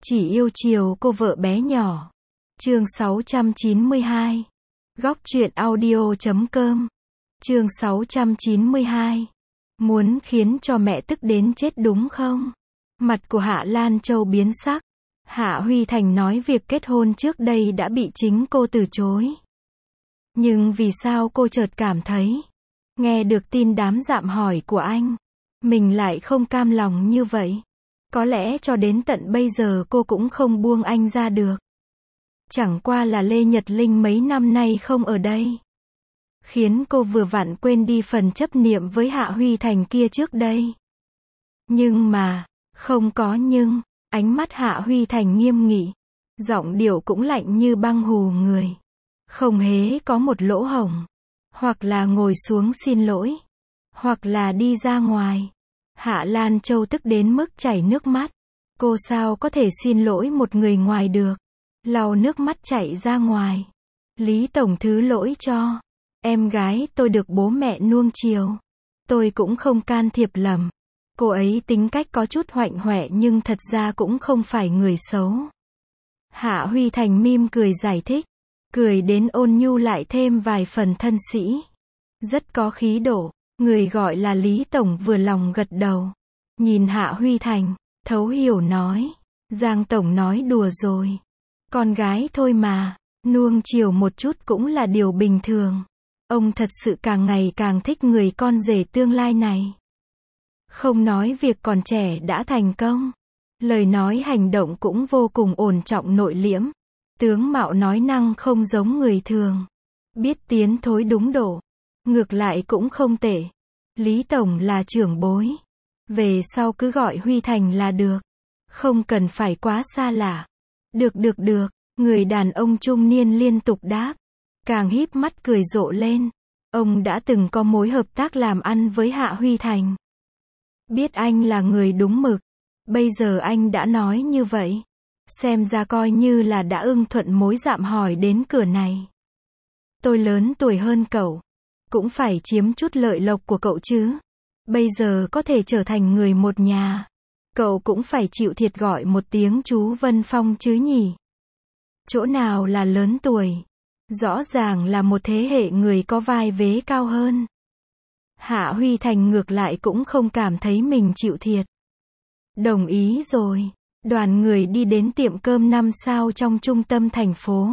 Chỉ yêu chiều cô vợ bé nhỏ. Chương 692. Góc truyện audio.com. Chương 692. Muốn khiến cho mẹ tức đến chết đúng không? Mặt của Hạ Lan Châu biến sắc. Hạ Huy Thành nói việc kết hôn trước đây đã bị chính cô từ chối. Nhưng vì sao cô chợt cảm thấy, nghe được tin đám dạm hỏi của anh, mình lại không cam lòng như vậy? Có lẽ cho đến tận bây giờ cô cũng không buông anh ra được. Chẳng qua là Lê Nhật Linh mấy năm nay không ở đây, khiến cô vừa vặn quên đi phần chấp niệm với Hạ Huy Thành kia trước đây. Nhưng mà, không có nhưng, ánh mắt Hạ Huy Thành nghiêm nghị, giọng điệu cũng lạnh như băng hù người. Không hề có một lỗ hổng. Hoặc là ngồi xuống xin lỗi, hoặc là đi ra ngoài. Hạ Lan Châu tức đến mức chảy nước mắt. Cô sao có thể xin lỗi một người ngoài được? Lau nước mắt chạy ra ngoài. Lý Tổng thứ lỗi cho. Em gái tôi được bố mẹ nuông chiều. Tôi cũng không can thiệp lầm. Cô ấy tính cách có chút hoạnh hoẹ nhưng thật ra cũng không phải người xấu. Hạ Huy Thành mỉm cười giải thích. Cười đến ôn nhu lại thêm vài phần thân sĩ. Rất có khí độ. Người gọi là Lý Tổng vừa lòng gật đầu. Nhìn Hạ Huy Thành, thấu hiểu nói. Giang Tổng nói đùa rồi. Con gái thôi mà, nuông chiều một chút cũng là điều bình thường. Ông thật sự càng ngày càng thích người con rể tương lai này. Không nói việc còn trẻ đã thành công. Lời nói hành động cũng vô cùng ổn trọng nội liễm. Tướng mạo nói năng không giống người thường. Biết tiến thối đúng độ. Ngược lại cũng không tệ. Lý Tổng là trưởng bối. Về sau cứ gọi Huy Thành là được. Không cần phải quá xa lạ. Được. Người đàn ông trung niên liên tục đáp. Càng híp mắt cười rộ lên. Ông đã từng có mối hợp tác làm ăn với Hạ Huy Thành. Biết anh là người đúng mực. Bây giờ anh đã nói như vậy. Xem ra coi như là đã ưng thuận mối dạm hỏi đến cửa này. Tôi lớn tuổi hơn cậu. Cũng phải chiếm chút lợi lộc của cậu chứ. Bây giờ có thể trở thành người một nhà. Cậu cũng phải chịu thiệt gọi một tiếng chú Vân Phong chứ nhỉ. Chỗ nào là lớn tuổi. Rõ ràng là một thế hệ người có vai vế cao hơn. Hạ Huy Thành ngược lại cũng không cảm thấy mình chịu thiệt. Đồng ý rồi. Đoàn người đi đến tiệm cơm 5 sao trong trung tâm thành phố.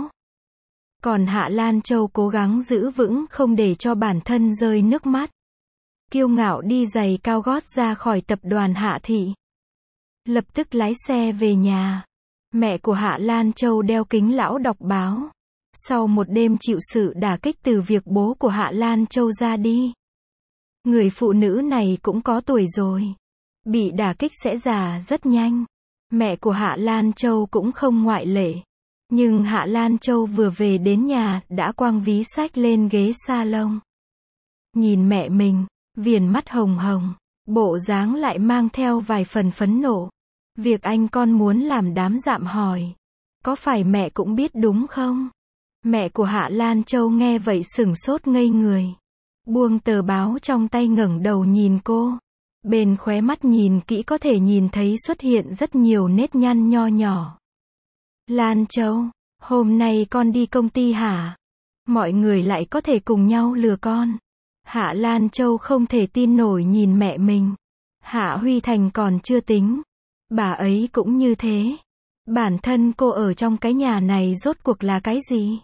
Còn Hạ Lan Châu cố gắng giữ vững không để cho bản thân rơi nước mắt. Kiêu ngạo đi giày cao gót ra khỏi tập đoàn Hạ Thị. Lập tức lái xe về nhà. Mẹ của Hạ Lan Châu đeo kính lão đọc báo. Sau một đêm chịu sự đả kích từ việc bố của Hạ Lan Châu ra đi. Người phụ nữ này cũng có tuổi rồi. Bị đả kích sẽ già rất nhanh. Mẹ của Hạ Lan Châu cũng không ngoại lệ. Nhưng Hạ Lan Châu vừa về đến nhà, đã quăng ví sách lên ghế salon. Nhìn mẹ mình, viền mắt hồng hồng, bộ dáng lại mang theo vài phần phẫn nộ. Việc anh con muốn làm đám dạm hỏi. Có phải mẹ cũng biết đúng không? Mẹ của Hạ Lan Châu nghe vậy sửng sốt ngây người. Buông tờ báo trong tay ngẩng đầu nhìn cô. Bên khóe mắt nhìn kỹ có thể nhìn thấy xuất hiện rất nhiều nếp nhăn nho nhỏ. Lan Châu, hôm nay con đi công ty hả? Mọi người lại có thể cùng nhau lừa con. Hạ Lan Châu không thể tin nổi nhìn mẹ mình. Hạ Huy Thành còn chưa tính. Bà ấy cũng như thế. Bản thân cô ở trong cái nhà này rốt cuộc là cái gì?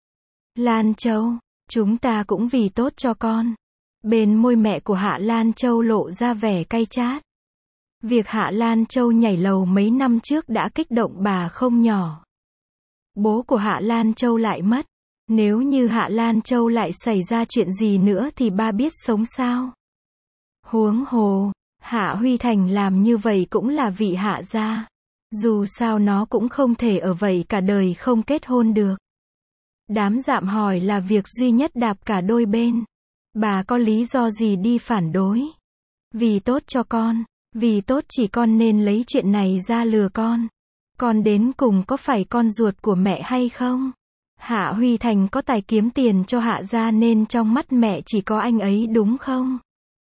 Lan Châu, chúng ta cũng vì tốt cho con. Bên môi mẹ của Hạ Lan Châu lộ ra vẻ cay chát. Việc Hạ Lan Châu nhảy lầu mấy năm trước đã kích động bà không nhỏ. Bố của Hạ Lan Châu lại mất. Nếu như Hạ Lan Châu lại xảy ra chuyện gì nữa thì ba biết sống sao? Huống hồ, Hạ Huy Thành làm như vậy cũng là vị Hạ gia. Dù sao nó cũng không thể ở vậy cả đời không kết hôn được. Đám dạm hỏi là việc duy nhất đạp cả đôi bên. Bà có lý do gì đi phản đối? Vì tốt cho con. Vì tốt chỉ con nên lấy chuyện này ra lừa con. Con đến cùng có phải con ruột của mẹ hay không? Hạ Huy Thành có tài kiếm tiền cho Hạ gia nên trong mắt mẹ chỉ có anh ấy đúng không?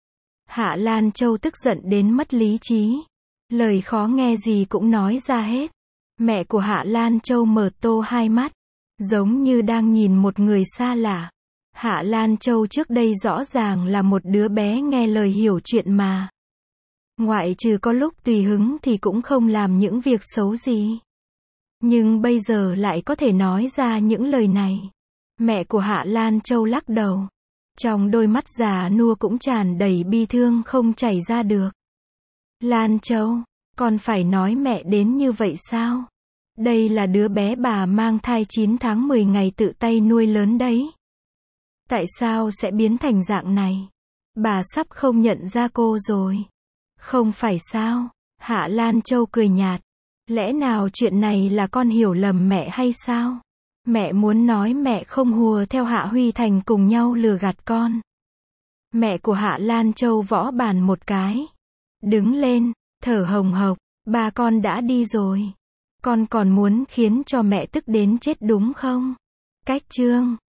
Hạ Lan Châu tức giận đến mất lý trí. Lời khó nghe gì cũng nói ra hết. Mẹ của Hạ Lan Châu mở to hai mắt, giống như đang nhìn một người xa lạ. Hạ Lan Châu trước đây rõ ràng là một đứa bé nghe lời hiểu chuyện mà. Ngoại trừ có lúc tùy hứng thì cũng không làm những việc xấu gì. Nhưng bây giờ lại có thể nói ra những lời này. Mẹ của Hạ Lan Châu lắc đầu. Trong đôi mắt già nua cũng tràn đầy bi thương không chảy ra được. Lan Châu, con phải nói mẹ đến như vậy sao? Đây là đứa bé bà mang thai 9 tháng 10 ngày tự tay nuôi lớn đấy. Tại sao sẽ biến thành dạng này? Bà sắp không nhận ra cô rồi. Không phải sao? Hạ Lan Châu cười nhạt. Lẽ nào chuyện này là con hiểu lầm mẹ hay sao? Mẹ muốn nói mẹ không hùa theo Hạ Huy Thành cùng nhau lừa gạt con. Mẹ của Hạ Lan Châu võ bàn một cái. Đứng lên, thở hồng hộc. Ba con đã đi rồi. Con còn muốn khiến cho mẹ tức đến chết đúng không? Cách chương